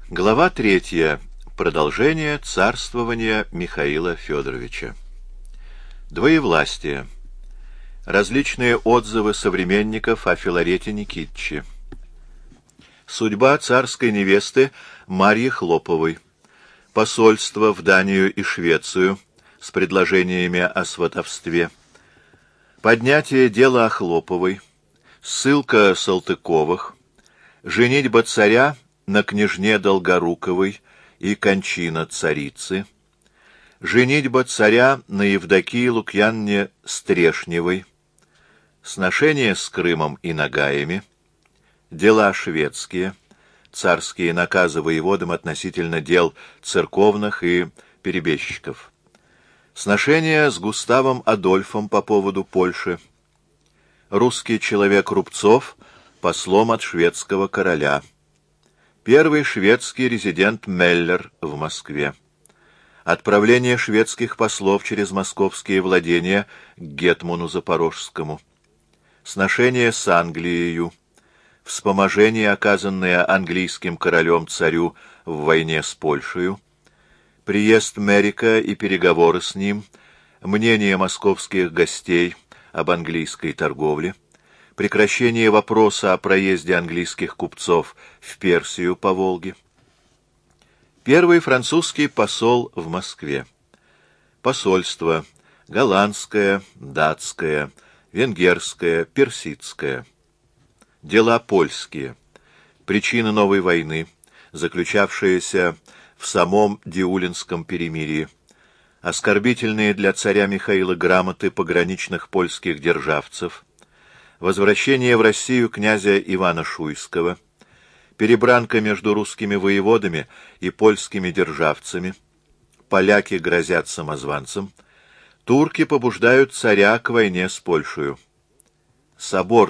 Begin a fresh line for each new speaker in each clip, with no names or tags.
Глава 3. Продолжение царствования Михаила Федоровича. Двоевластие. Различные отзывы современников о Филарете Никитиче. Судьба царской невесты Марьи Хлоповой. Посольство в Данию и Швецию с предложениями о сватовстве. Поднятие дела о Хлоповой. Ссылка Салтыковых. Женитьба царя на княжне Долгоруковой и кончина царицы, женитьба царя на Евдокии Лукьянне Стрешневой, сношение с Крымом и Ногаями, дела шведские, царские наказы воеводам относительно дел церковных и перебежчиков, сношение с Густавом Адольфом по поводу Польши, русский человек Рубцов послом от шведского короля, первый шведский резидент Меллер в Москве. Отправление шведских послов через московские владения к гетману Запорожскому. Сношение с Англией. Вспоможение, оказанное английским королем царю в войне с Польшею. Приезд Мерика и переговоры с ним. Мнение московских гостей об английской торговле. Прекращение вопроса о проезде английских купцов в Персию по Волге. Первый французский посол в Москве. Посольство голландское, датское, венгерское, персидское. Дела польские. Причины новой войны, заключавшиеся в самом Диулинском перемирии. Оскорбительные для царя Михаила грамоты пограничных польских державцев. Возвращение в Россию князя Ивана Шуйского, перебранка между русскими воеводами и польскими державцами, поляки грозят самозванцам, турки побуждают царя к войне с Польшей, собор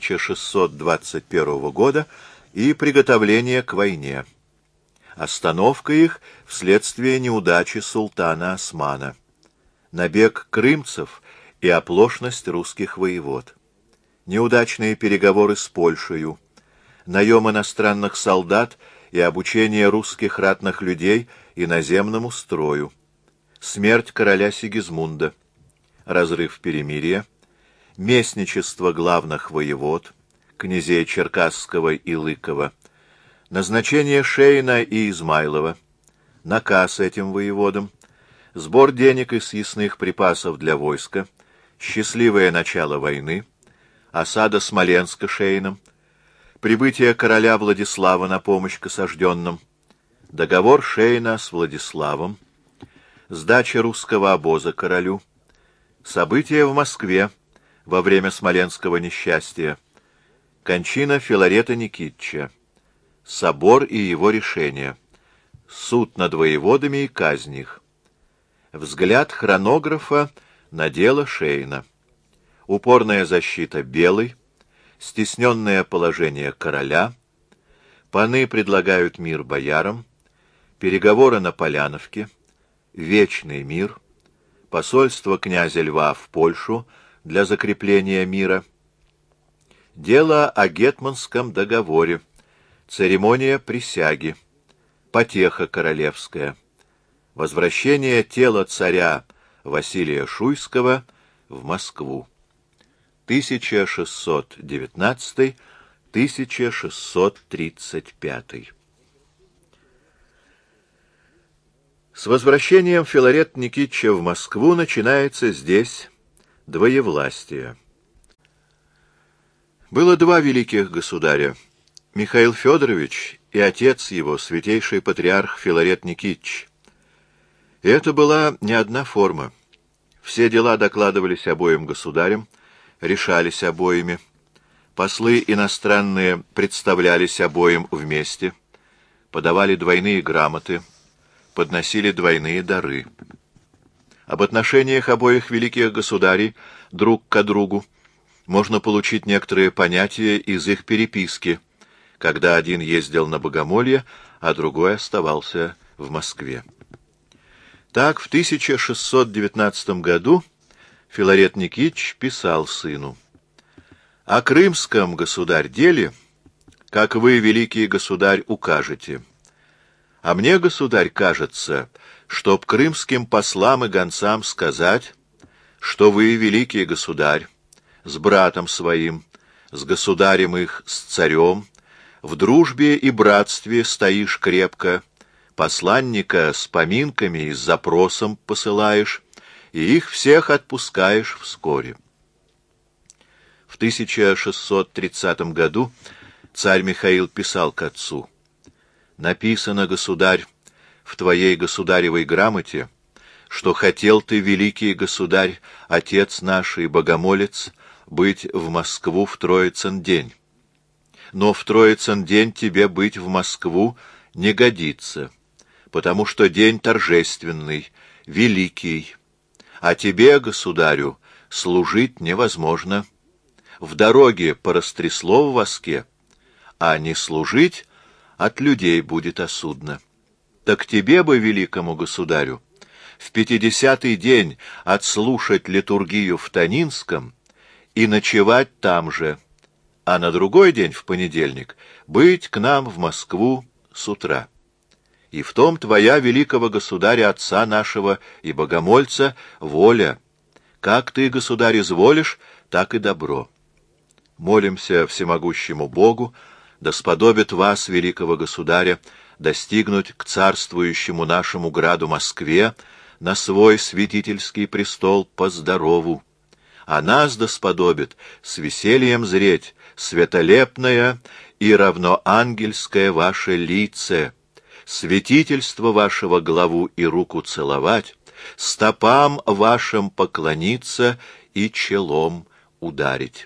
1621 года и приготовление к войне, остановка их вследствие неудачи султана Османа, набег крымцев и оплошность русских воевод. Неудачные переговоры с Польшею, наем иностранных солдат и обучение русских ратных людей иноземному строю, смерть короля Сигизмунда, разрыв перемирия, местничество главных воевод, князей Черкасского и Лыкова, назначение Шейна и Измайлова, наказ этим воеводам, сбор денег и съестных припасов для войска, счастливое начало войны, осада Смоленска Шейном, прибытие короля Владислава на помощь к осажденным, договор Шейна с Владиславом, сдача русского обоза королю, события в Москве во время Смоленского несчастья, кончина Филарета Никитича, собор и его решение, суд над воеводами и казнь их, взгляд хронографа на дело Шейна. Упорная защита Белой, стесненное положение короля, паны предлагают мир боярам, переговоры на Поляновке, вечный мир, посольство князя Льва в Польшу для закрепления мира, дело о гетманском договоре, церемония присяги, потеха королевская, возвращение тела царя Василия Шуйского в Москву. 1619-1635. С возвращением Филарета Никитича в Москву начинается здесь двоевластие. Было два великих государя, Михаил Федорович и отец его, святейший патриарх Филарет Никитич. И это была не одна форма. Все дела докладывались обоим государям, решались обоими. Послы иностранные представлялись обоим вместе, подавали двойные грамоты, подносили двойные дары. Об отношениях обоих великих государей друг к другу можно получить некоторые понятия из их переписки, когда один ездил на богомолье, а другой оставался в Москве. Так, в 1619 году Филарет Никитич писал сыну: «О крымском, государь, деле, как вы, великий государь, укажете, А мне, государь, кажется, чтоб крымским послам и гонцам сказать, что вы, великий государь, с братом своим, с государем их, с царем, в дружбе и братстве стоишь крепко, посланника с поминками и с запросом посылаешь, и их всех отпускаешь вскоре. В 1630 году царь Михаил писал к отцу: «Написано, государь, в твоей государевой грамоте, что хотел ты, великий государь, отец наш и богомолец, быть в Москву в Троицын день. Но в Троицын день тебе быть в Москву не годится, потому что день торжественный, великий, а тебе, государю, служить невозможно. В дороге порастрясло в воске, а не служить от людей будет осудно. Так тебе бы, великому государю, в 50-й день отслушать литургию в Танинском и ночевать там же, а на другой день, в понедельник, быть к нам в Москву с утра. И в том твоя, великого государя, отца нашего и богомольца, воля. Как ты, государь, изволишь, так и добро. Молимся всемогущему Богу, да сподобит вас, великого государя, достигнуть к царствующему нашему граду Москве на свой святительский престол по здорову. А нас да сподобит с весельем зреть светолепное и равноангельское ваше лице, святительство вашего главу и руку целовать, стопам вашим поклониться и челом ударить».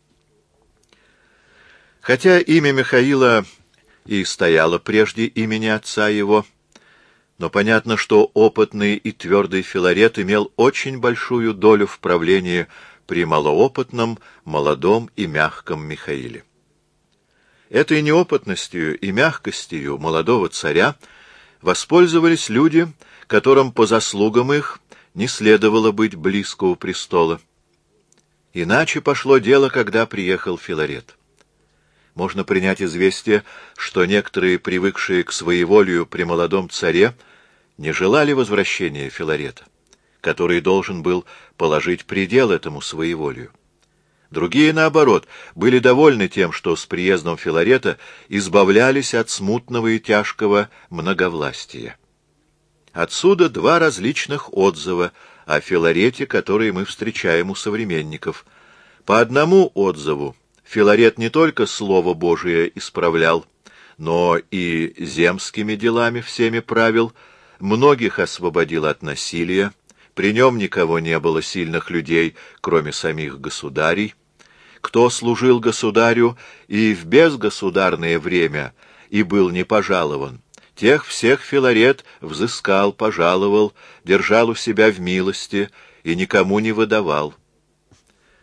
Хотя имя Михаила и стояло прежде имени отца его, но понятно, что опытный и твердый Филарет имел очень большую долю в правлении при малоопытном, молодом и мягком Михаиле. Этой неопытностью и мягкостью молодого царя воспользовались люди, которым по заслугам их не следовало быть близко у престола. Иначе пошло дело, когда приехал Филарет. Можно принять известие, что некоторые, привыкшие к своеволию при молодом царе, не желали возвращения Филарета, который должен был положить предел этому своеволию. Другие, наоборот, были довольны тем, что с приездом Филарета избавлялись от смутного и тяжкого многовластия. Отсюда два различных отзыва о Филарете, которые мы встречаем у современников. По одному отзыву Филарет не только Слово Божие исправлял, но и земскими делами всеми правил, многих освободил от насилия, при нем никого не было сильных людей, кроме самих государей. Кто служил государю и в безгосударное время и был не пожалован, тех всех Филарет взыскал, пожаловал, держал у себя в милости и никому не выдавал.